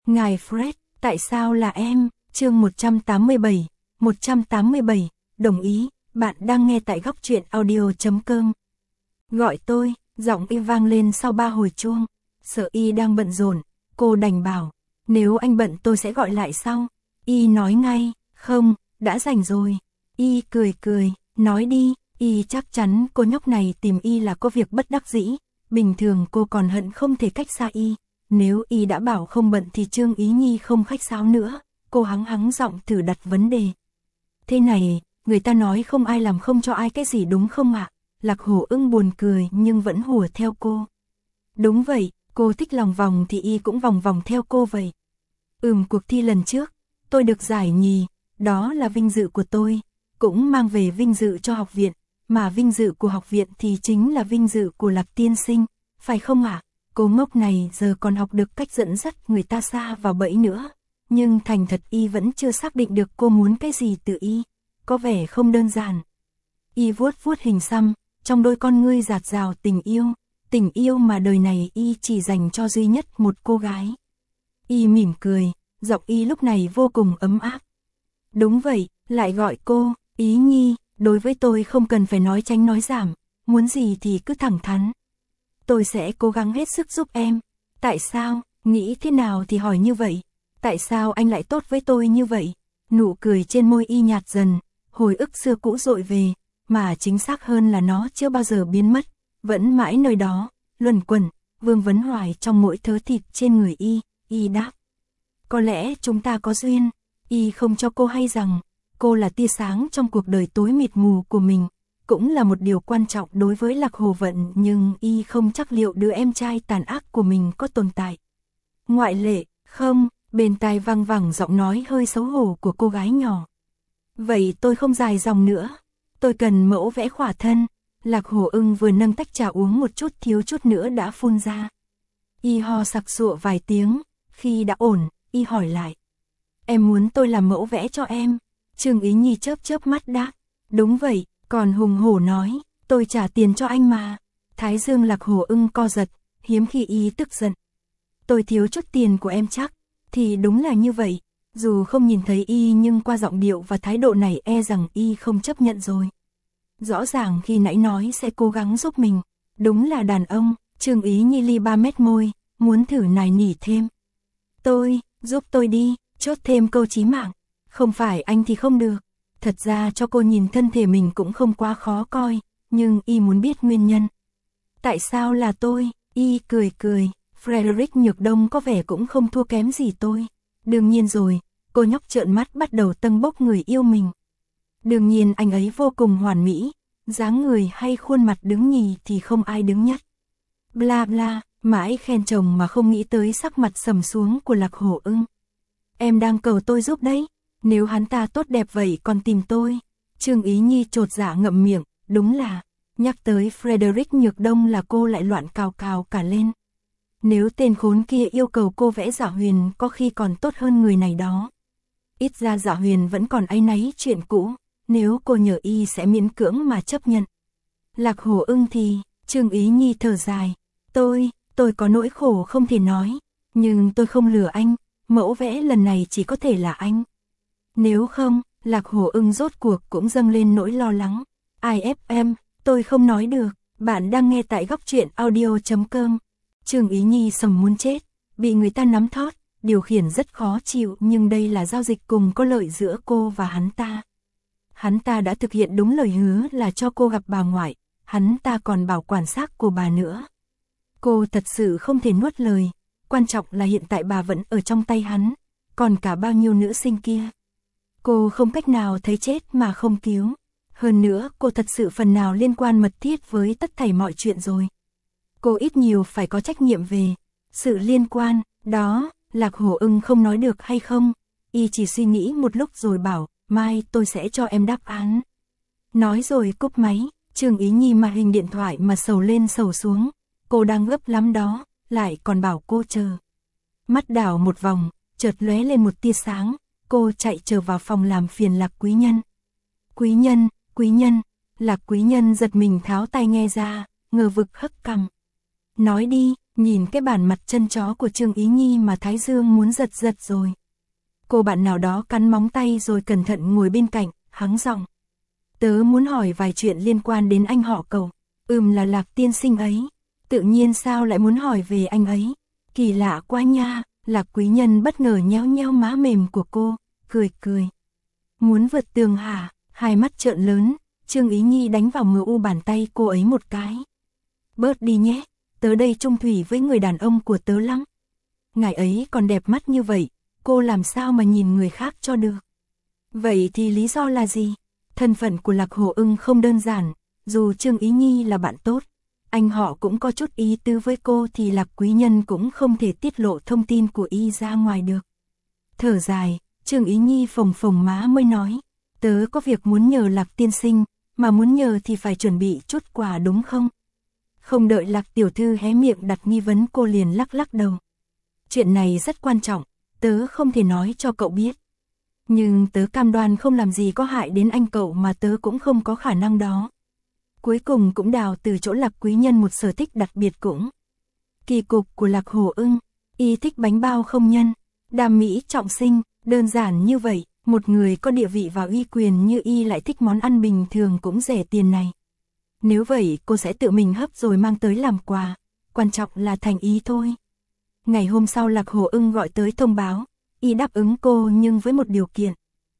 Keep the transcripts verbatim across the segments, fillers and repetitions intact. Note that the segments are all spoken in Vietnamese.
Ngài Fred, tại sao là em? Chương một trăm tám mươi bảy, một trăm tám mươi bảy, đồng ý, bạn đang nghe tại góc truyện audio.com. Gọi tôi, giọng y vang lên sau ba hồi chuông. Sợ y đang bận rộn, cô đành bảo, nếu anh bận tôi sẽ gọi lại sau. Y nói ngay, không, đã rảnh rồi. Y cười cười, nói đi, y chắc chắn cô nhóc này tìm y là có việc bất đắc dĩ. Bình thường cô còn hận không thể cách xa y. Nếu y đã bảo không bận thì Trương Ý Nhi không khách sáo nữa. Cô hắng hắng giọng thử đặt vấn đề. Thế này, người ta nói không ai làm không cho ai cái gì đúng không ạ? Lạc Hổ Ưng buồn cười nhưng vẫn hùa theo cô. Đúng vậy, cô thích lòng vòng thì y cũng vòng vòng theo cô vậy. Ừm, cuộc thi lần trước, tôi được giải nhì, đó là vinh dự của tôi, cũng mang về vinh dự cho học viện, mà vinh dự của học viện thì chính là vinh dự của Lạc tiên sinh, phải không ạ? À? Cô ngốc này giờ còn học được cách dẫn dắt người ta xa vào bẫy nữa, nhưng thành thật y vẫn chưa xác định được cô muốn cái gì từ y, có vẻ không đơn giản. Y vuốt vuốt hình xăm, trong đôi con ngươi dạt dào tình yêu, tình yêu mà đời này y chỉ dành cho duy nhất một cô gái. Y mỉm cười, giọng y lúc này vô cùng ấm áp. Đúng vậy, lại gọi cô, Ý Nhi, đối với tôi không cần phải nói tránh nói giảm, muốn gì thì cứ thẳng thắn. Tôi sẽ cố gắng hết sức giúp em. Tại sao, nghĩ thế nào thì hỏi như vậy? Tại sao anh lại tốt với tôi như vậy? Nụ cười trên môi y nhạt dần, hồi ức xưa cũ dội về, mà chính xác hơn là nó chưa bao giờ biến mất, vẫn mãi nơi đó, luẩn quẩn, vương vấn hoài trong mỗi thớ thịt trên người y. Y đáp, có lẽ chúng ta có duyên. Y không cho cô hay rằng, cô là tia sáng trong cuộc đời tối mịt mù của mình, cũng là một điều quan trọng đối với Lạc Hồ Vận, nhưng y không chắc liệu đứa em trai tàn ác của mình có tồn tại. Ngoại lệ, không, bên tai vang vẳng giọng nói hơi xấu hổ của cô gái nhỏ. Vậy tôi không dài dòng nữa, tôi cần mẫu vẽ khỏa thân. Lạc Hồ Ưng vừa nâng tách trà uống một chút thiếu chút nữa đã phun ra. Y ho sặc sụa vài tiếng, khi đã ổn, y hỏi lại. Em muốn tôi làm mẫu vẽ cho em? Trương Ý Nhi chớp chớp mắt đáp. Đúng vậy, còn hùng hổ nói, tôi trả tiền cho anh mà. Thái dương Lạc Hồ Ưng co giật, hiếm khi y tức giận. Tôi thiếu chút tiền của em chắc, thì đúng là như vậy. Dù không nhìn thấy y nhưng qua giọng điệu và thái độ này e rằng y không chấp nhận rồi. Rõ ràng khi nãy nói sẽ cố gắng giúp mình, đúng là đàn ông. Trương Ý Nhi li ba mét môi, muốn thử nài nỉ thêm. Tôi, giúp tôi đi, chốt thêm câu chí mạng, không phải anh thì không được. Thật ra cho cô nhìn thân thể mình cũng không quá khó coi, nhưng y muốn biết nguyên nhân. Tại sao là tôi? Y cười cười, Frederick Nhược Đông có vẻ cũng không thua kém gì tôi. Đương nhiên rồi, cô nhóc trợn mắt bắt đầu tâng bốc người yêu mình. Đương nhiên anh ấy vô cùng hoàn mỹ, dáng người hay khuôn mặt đứng nhì thì không ai đứng nhất. Bla bla, mãi khen chồng mà không nghĩ tới sắc mặt sầm xuống của Lạc Hổ Ưng. Em đang cầu tôi giúp đấy, nếu hắn ta tốt đẹp vậy còn tìm tôi. Trương Ý Nhi chột dạ ngậm miệng, đúng là, nhắc tới Frederick Nhược Đông là cô lại loạn cào cào cả lên. Nếu tên khốn kia yêu cầu cô vẽ Dạ Huyền có khi còn tốt hơn người này đó. Ít ra Dạ Huyền vẫn còn áy náy chuyện cũ, nếu cô nhờ y sẽ miễn cưỡng mà chấp nhận. Lạc Hổ Ưng thì, Trương Ý Nhi thở dài, tôi, tôi có nỗi khổ không thể nói, nhưng tôi không lừa anh, mẫu vẽ lần này chỉ có thể là anh. Nếu không, Lạc Hổ Ưng rốt cuộc cũng dâng lên nỗi lo lắng. I F M, tôi không nói được, bạn đang nghe tại góc truyện audio.com. Trương Ý Nhi sầm muốn chết, bị người ta nắm thót, điều khiển rất khó chịu, nhưng đây là giao dịch cùng có lợi giữa cô và hắn ta. Hắn ta đã thực hiện đúng lời hứa là cho cô gặp bà ngoại, hắn ta còn bảo quản xác của bà nữa. Cô thật sự không thể nuốt lời, quan trọng là hiện tại bà vẫn ở trong tay hắn, còn cả bao nhiêu nữ sinh kia. Cô không cách nào thấy chết mà không cứu. Hơn nữa cô thật sự phần nào liên quan mật thiết với tất thảy mọi chuyện rồi. Cô ít nhiều phải có trách nhiệm về sự liên quan đó. Lạc Hổ Ưng không nói được hay không, y chỉ suy nghĩ một lúc rồi bảo, mai tôi sẽ cho em đáp án. Nói rồi cúp máy. Trương Ý Nhi mà hình điện thoại mà sầu lên sầu xuống, cô đang gấp lắm đó, lại còn bảo cô chờ. Mắt đảo một vòng, chợt lóe lên một tia sáng, cô chạy trở vào phòng làm phiền Lạc Quý Nhân. Quý Nhân, Quý Nhân, Lạc Quý Nhân giật mình tháo tai nghe ra, ngờ vực hất cằm. Nói đi, Nhìn cái bản mặt chân chó của Trương Ý Nhi mà Thái Dương muốn giật giật rồi. Cô bạn nào đó cắn móng tay rồi cẩn thận ngồi bên cạnh, hắng giọng. Tớ muốn hỏi vài chuyện liên quan đến anh họ cậu. Ừm, là Lạc tiên sinh ấy. Tự nhiên sao lại muốn hỏi về anh ấy? Kỳ lạ quá nha. Lạc quý nhân bất ngờ nhéo nhéo má mềm của cô, cười cười. Muốn vượt tường hả? Hai mắt trợn lớn, Trương Ý Nhi đánh vào mờ u bàn tay cô ấy một cái. Bớt đi nhé, tớ đây chung thủy với người đàn ông của tớ lắm. Ngài ấy còn đẹp mắt như vậy, cô làm sao mà nhìn người khác cho được. Vậy thì lý do là gì? Thân phận của Lạc Hổ Ưng không đơn giản, dù Trương Ý Nhi là bạn tốt, anh họ cũng có chút ý tứ với cô thì Lạc quý nhân cũng không thể tiết lộ thông tin của y ra ngoài được. Thở dài, Trương Ý Nhi phồng phồng má mới nói, tớ có việc muốn nhờ Lạc tiên sinh, mà muốn nhờ thì phải chuẩn bị chút quà đúng không? Không đợi Lạc tiểu thư hé miệng đặt nghi vấn cô liền lắc lắc đầu. Chuyện này rất quan trọng, tớ không thể nói cho cậu biết. Nhưng tớ cam đoan không làm gì có hại đến anh cậu mà tớ cũng không có khả năng đó. Cuối cùng cũng đào từ chỗ Lạc quý nhân một sở thích đặc biệt cũng. Kỳ cục của Lạc Hổ Ưng, y thích bánh bao không nhân, đam mỹ trọng sinh, đơn giản như vậy, một người có địa vị và uy quyền như y lại thích món ăn bình thường cũng rẻ tiền này. Nếu vậy cô sẽ tự mình hấp rồi mang tới làm quà, quan trọng là thành ý thôi. Ngày hôm sau Lạc Hổ Ưng gọi tới thông báo, y đáp ứng cô nhưng với một điều kiện.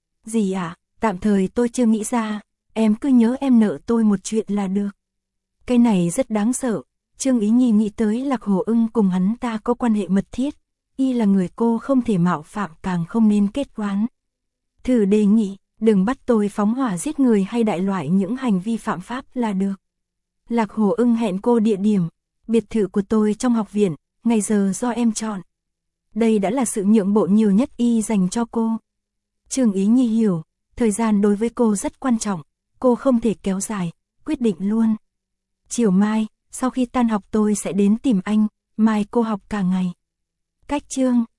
Gì ạ? À? Tạm thời tôi chưa nghĩ ra, em cứ nhớ em nợ tôi một chuyện là được. Cái này rất đáng sợ, Trương Ý Nhi nghĩ tới Lạc Hổ Ưng cùng hắn ta có quan hệ mật thiết, y là người cô không thể mạo phạm càng không nên kết oán. Thử đề nghị, đừng bắt tôi phóng hỏa giết người hay đại loại những hành vi phạm pháp là được. Lạc Hổ Ưng hẹn cô địa điểm, biệt thự của tôi trong học viện, ngày giờ do em chọn. Đây đã là sự nhượng bộ nhiều nhất y dành cho cô. Trương Ý Nhi hiểu, thời gian đối với cô rất quan trọng, cô không thể kéo dài, quyết định luôn. Chiều mai, sau khi tan học tôi sẽ đến tìm anh, mai cô học cả ngày. Cách chương